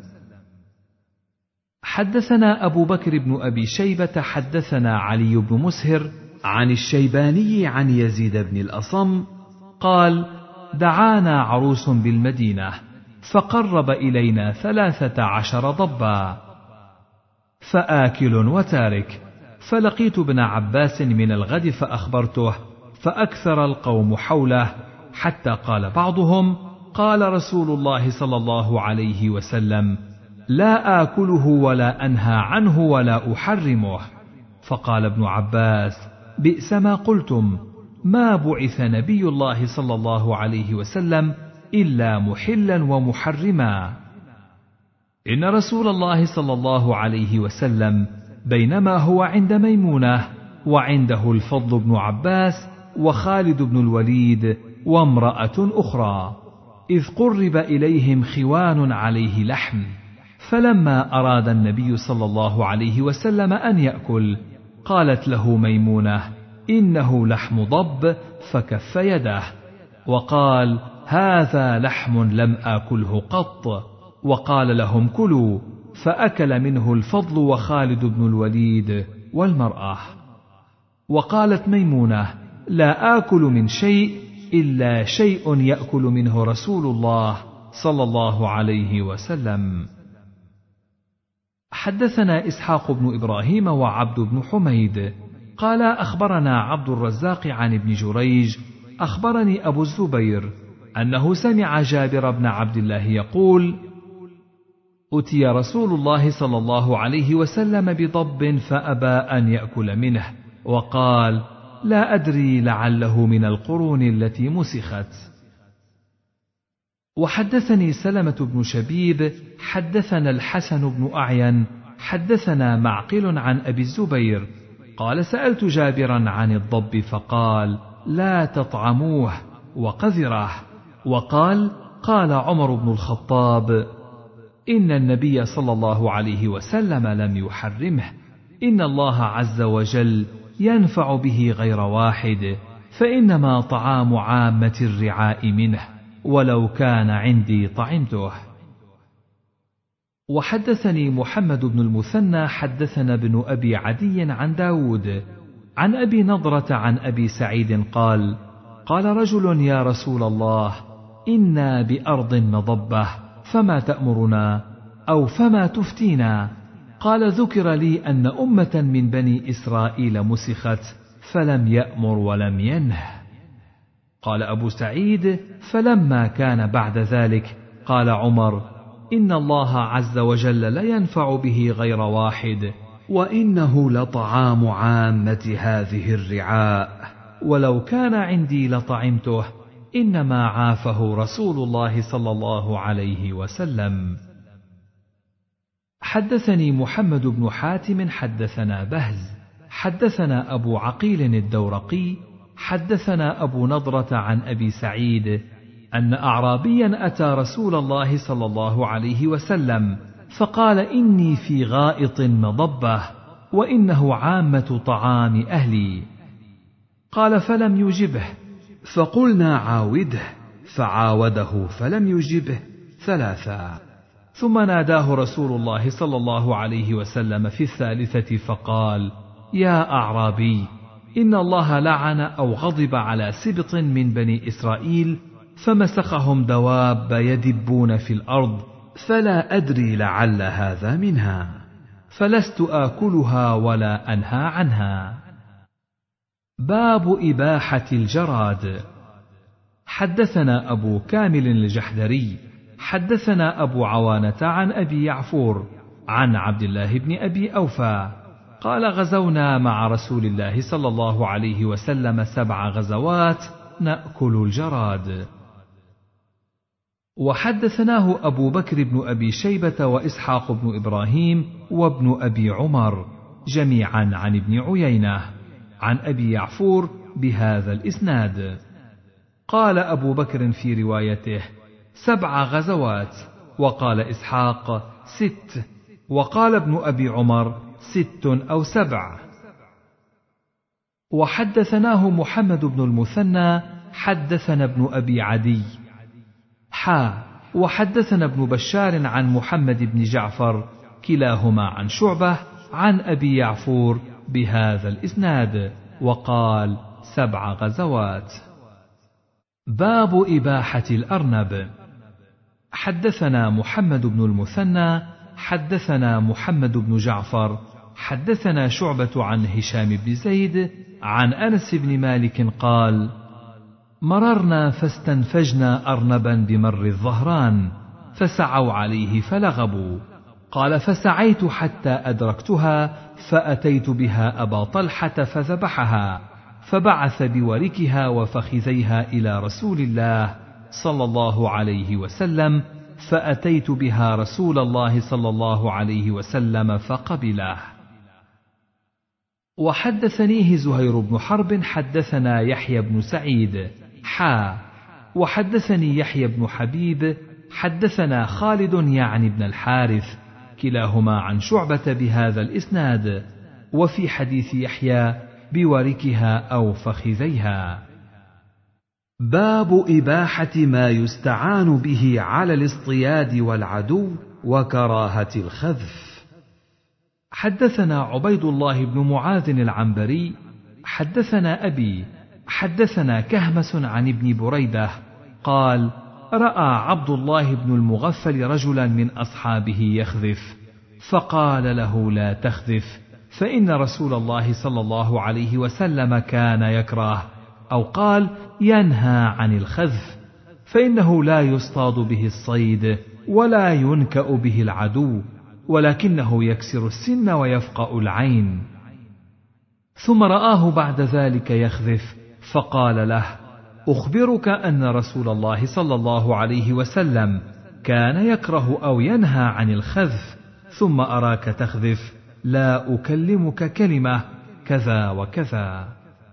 حدثنا أبو بكر بن أبي شيبة حدثنا علي بن مسهر عن الشيباني عن يزيد بن الأصم قال: دعانا عروس بالمدينة فقرب إلينا 13 ضبا، فآكل وتارك، فلقيت ابن عباس من الغد فأخبرته، فأكثر القوم حوله، حتى قال بعضهم: قال رسول الله صلى الله عليه وسلم: لا آكله ولا أنهى عنه ولا أحرمه. فقال ابن عباس: بئس ما قلتم، ما بعث نبي الله صلى الله عليه وسلم إلا محلا ومحرما. إن رسول الله صلى الله عليه وسلم بينما هو عند ميمونة وعنده الفضل بن عباس وخالد بن الوليد وامرأة أخرى، إذ قرب إليهم خوان عليه لحم، فلما أراد النبي صلى الله عليه وسلم أن يأكل قالت له ميمونة: إنه لحم ضب، فكف يده وقال: هذا لحم لم آكله قط، وقال لهم: كلوا، فأكل منه الفضل وخالد بن الوليد والمرأة. وقالت ميمونة: لا آكل من شيء إلا شيء يأكل منه رسول الله صلى الله عليه وسلم. حدثنا إسحاق بن إبراهيم وعبد بن حميد قال: أخبرنا عبد الرزاق عن ابن جريج أخبرني أبو الزبير أنه سمع جابر بن عبد الله يقول: أتي رسول الله صلى الله عليه وسلم بضب فأبى أن يأكل منه، وقال: لا أدري لعله من القرون التي مسخت. وحدثني سلمة بن شبيب حدثنا الحسن بن أعين حدثنا معقل عن أبي الزبير قال: سألت جابرا عن الضب فقال: لا تطعموه وقذره. وقال: قال عمر بن الخطاب: إن النبي صلى الله عليه وسلم لم يحرمه، إن الله عز وجل ينفع به غير واحد، فإنما طعام عامة الرعاء منه، ولو كان عندي طعمته. وحدثني محمد بن المثنى حدثنا ابن أبي عدي عن داود عن أبي نضرة عن أبي سعيد قال: قال رجل: يا رسول الله، إنا بأرض مضبة، فما تأمرنا أو فما تفتينا؟ قال: ذكر لي أن أمة من بني إسرائيل مسخت، فلم يأمر ولم ينه. قال أبو سعيد: فلما كان بعد ذلك قال عمر: إن الله عز وجل لا ينفع به غير واحد، وإنه لطعام عامة هذه الرعاء، ولو كان عندي لطعمته، إنما عافه رسول الله صلى الله عليه وسلم. حدثني محمد بن حاتم حدثنا بهز حدثنا أبو عقيل الدورقي حدثنا أبو نضرة عن أبي سعيد أن أعرابيا أتى رسول الله صلى الله عليه وسلم فقال: إني في غائط مضبة، وإنه عامة طعام أهلي. قال: فلم يجبه، فقلنا: عاوده، فعاوده فلم يجبه 3. ثم ناداه رسول الله صلى الله عليه وسلم في 3 فقال: يا أعرابي، إن الله لعن أو غضب على سبط من بني إسرائيل فمسخهم دواب يدبون في الأرض، فلا أدري لعل هذا منها، فلست آكلها ولا أنهى عنها. باب إباحة الجراد. حدثنا أبو كامل الجحدري حدثنا أبو عوانة عن أبي يعفور عن عبد الله بن أبي أوفى قال: غزونا مع رسول الله صلى الله عليه وسلم 7 غزوات نأكل الجراد. وحدثناه أبو بكر بن أبي شيبة وإسحاق بن إبراهيم وابن أبي عمر جميعا عن ابن عيينة عن أبي يعفور بهذا الإسناد. قال أبو بكر في روايته 7 غزوات، وقال إسحاق 6، وقال ابن أبي عمر 6 أو 7. وحدثناه محمد بن المثنى حدثنا ابن أبي عدي وحدثنا ابن بشار عن محمد بن جعفر كلاهما عن شعبة عن أبي يعفور بهذا الإسناد، وقال 7 غزوات. باب إباحة الأرنب. حدثنا محمد بن المثنى حدثنا محمد بن جعفر حدثنا شعبة عن هشام بن زيد عن أنس بن مالك قال: مررنا فاستنفجنا أرنبا بمر الظهران فسعوا عليه فلغبوا. قال: فسعيت حتى أدركتها فأتيت بها أبا طلحة فذبحها، فبعث بوركها وفخذيها إلى رسول الله صلى الله عليه وسلم، فأتيت بها رسول الله صلى الله عليه وسلم فقبله. وحدثنيه زهير بن حرب حدثنا يحيى بن سعيد وحدثني يحيى بن حبيب حدثنا خالد يعني بن الحارث كلاهما عن شعبة بهذا الإسناد، وفي حديث يحيى بوركها أو فخذيها. باب إباحة ما يستعان به على الاصطياد والعدو وكراهة الخذف. حدثنا عبيد الله بن معاذ العنبري حدثنا أبي حدثنا كهمس عن ابن بريدة قال: رأى عبد الله بن المغفل رجلا من أصحابه يخذف، فقال له: لا تخذف، فإن رسول الله صلى الله عليه وسلم كان يكره، أو قال ينهى عن الخذف، فإنه لا يصطاد به الصيد ولا ينكأ به العدو، ولكنه يكسر السن ويفقأ العين. ثم رآه بعد ذلك يخذف، فقال له: أخبرك أن رسول الله صلى الله عليه وسلم كان يكره أو ينهى عن الخذف، ثم أراك تخذف، لا أكلمك كلمة كذا وكذا.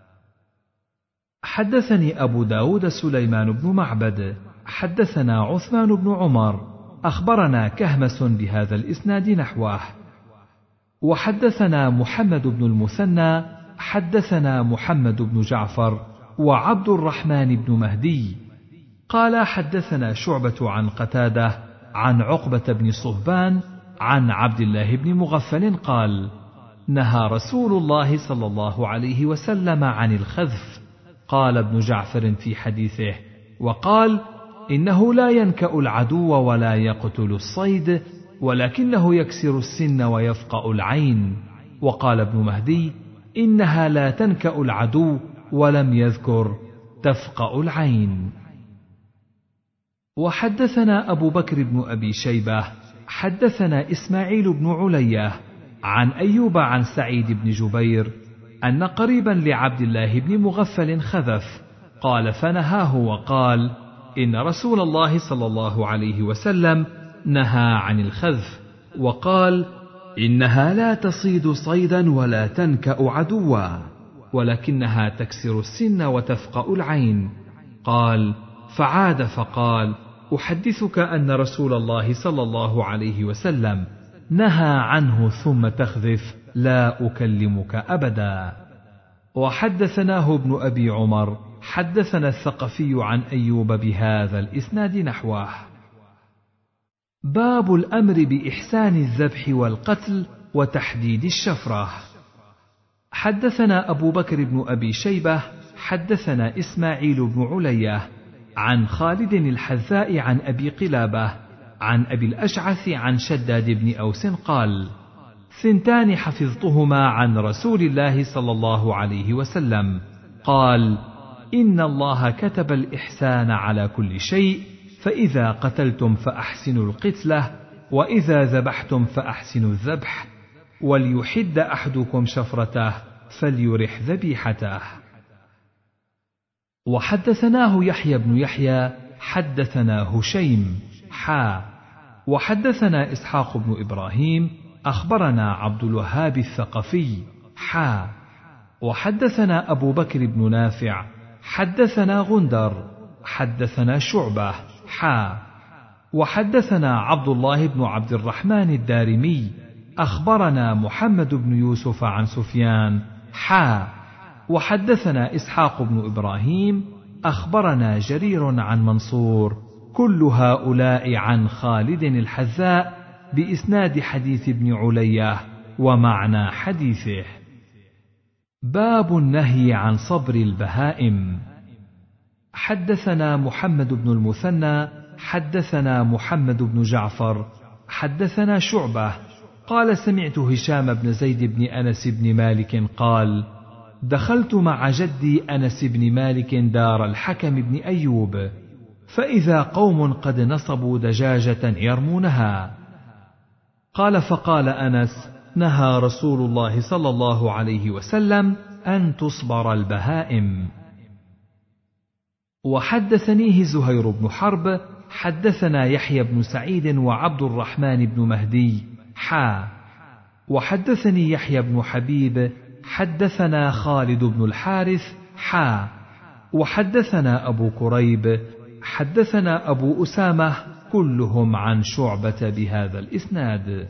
حدثني أبو داود سليمان بن معبد حدثنا عثمان بن عمر أخبرنا كهمس بهذا الإسناد نحوه. وحدثنا محمد بن المثنى حدثنا محمد بن جعفر وعبد الرحمن بن مهدي قال: حدثنا شعبة عن قتادة عن عقبة بن صهبان عن عبد الله بن مغفل قال: نهى رسول الله صلى الله عليه وسلم عن الخذف. قال ابن جعفر في حديثه: وقال: إنه لا ينكأ العدو ولا يقتل الصيد، ولكنه يكسر السن ويفقأ العين. وقال ابن مهدي: إنها لا تنكأ العدو، ولم يذكر تفقأ العين. وحدثنا أبو بكر بن أبي شيبة حدثنا إسماعيل بن علية عن أيوب عن سعيد بن جبير أن قريبا لعبد الله بن مغفل خذف، قال: فنهاه وقال: إن رسول الله صلى الله عليه وسلم نهى عن الخذف، وقال: إنها لا تصيد صيدا ولا تنكأ عدوا، ولكنها تكسر السن وتفقأ العين. قال: فعاد فقال: أحدثك أن رسول الله صلى الله عليه وسلم نهى عنه ثم تخذف، لا أكلمك أبدا. وحدثناه ابن أبي عمر حدثنا الثقفي عن أيوب بهذا الإسناد نحوه. باب الأمر بإحسان الذبح والقتل وتحديد الشفرة. حدثنا أبو بكر بن أبي شيبة حدثنا إسماعيل بن علية عن خالد الحذاء عن أبي قلابة عن أبي الأشعث عن شداد بن أوس قال: 2 حفظتهما عن رسول الله صلى الله عليه وسلم، قال: إن الله كتب الإحسان على كل شيء، فإذا قتلتم فأحسنوا القتلة، وإذا ذبحتم فأحسنوا الذبح، وليحد أحدكم شفرته فليرح ذبيحته. وحدثناه يحيى بن يحيى حدثنا هشيم وحدثنا إسحاق بن إبراهيم أخبرنا عبد الوهاب الثقفي وحدثنا أبو بكر بن نافع حدثنا غندر حدثنا شعبة وحدثنا عبد الله بن عبد الرحمن الدارمي أخبرنا محمد بن يوسف عن سفيان وحدثنا إسحاق بن إبراهيم أخبرنا جرير عن منصور كل هؤلاء عن خالد الحذاء بإسناد حديث ابن علية ومعنى حديثه. باب النهي عن صبر البهائم. حدثنا محمد بن المثنى حدثنا محمد بن جعفر حدثنا شعبة قال سمعت هشام بن زيد بن أنس بن مالك قال دخلت مع جدي أنس بن مالك دار الحكم بن أيوب فإذا قوم قد نصبوا دجاجة يرمونها. قال فقال أنس نهى رسول الله صلى الله عليه وسلم أن تصبر البهائم. وحدثنيه زهير بن حرب حدثنا يحيى بن سعيد وعبد الرحمن بن مهدي وحدثني يحيى بن حبيب حدثنا خالد بن الحارث وحدثنا أبو كريب حدثنا أبو أسامة كلهم عن شعبة بهذا الإسناد.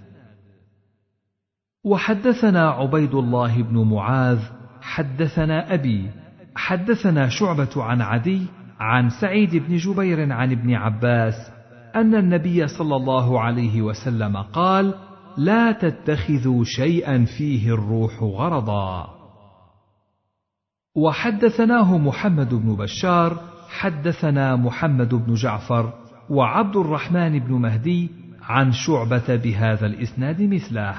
وحدثنا عبيد الله بن معاذ حدثنا أبي حدثنا شعبة عن عدي عن سعيد بن جبير عن ابن عباس أن النبي صلى الله عليه وسلم قال لا تتخذوا شيئا فيه الروح غرضا. وحدثناه محمد بن بشار حدثنا محمد بن جعفر وعبد الرحمن بن مهدي عن شعبة بهذا الإسناد مثله.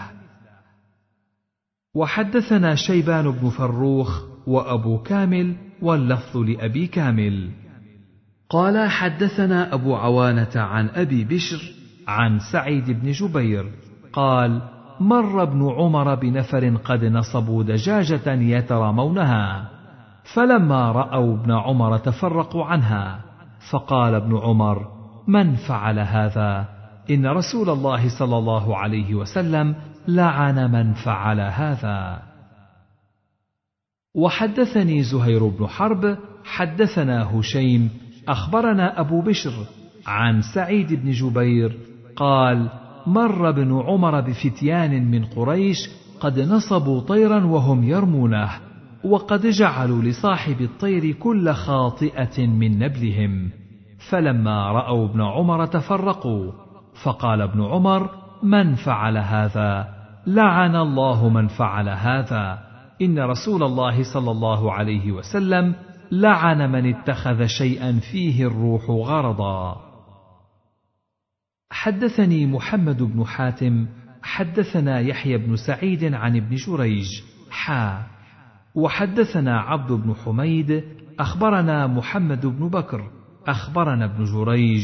وحدثنا شيبان بن فروخ وأبو كامل واللفظ لأبي كامل قال حدثنا أبو عوانة عن أبي بشر عن سعيد بن جبير قال مر ابن عمر بنفر قد نصبوا دجاجة يترمونها فلما رأوا ابن عمر تفرقوا عنها فقال ابن عمر من فعل هذا إن رسول الله صلى الله عليه وسلم لعن من فعل هذا. وحدثني زهير بن حرب حدثنا هشيم أخبرنا أبو بشر عن سعيد بن جبير قال مر ابن عمر بفتيان من قريش قد نصبوا طيرا وهم يرمونه وقد جعلوا لصاحب الطير كل خاطئة من نبلهم فلما رأوا ابن عمر تفرقوا فقال ابن عمر من فعل هذا لعن الله من فعل هذا إن رسول الله صلى الله عليه وسلم لعن من اتخذ شيئا فيه الروح غرضا. حدثني محمد بن حاتم حدثنا يحيى بن سعيد عن ابن جريج وحدثنا عبد بن حميد أخبرنا محمد بن بكر أخبرنا ابن جريج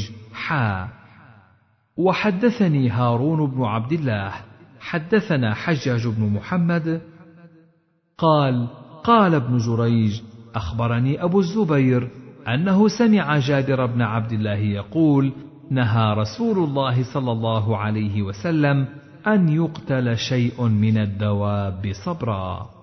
وحدثني هارون بن عبد الله حدثنا حجاج بن محمد قال قال ابن جريج أخبرني أبو الزبير أنه سمع جابر بن عبد الله يقول نهى رسول الله صلى الله عليه وسلم أن يقتل شيء من الدواب صبرا.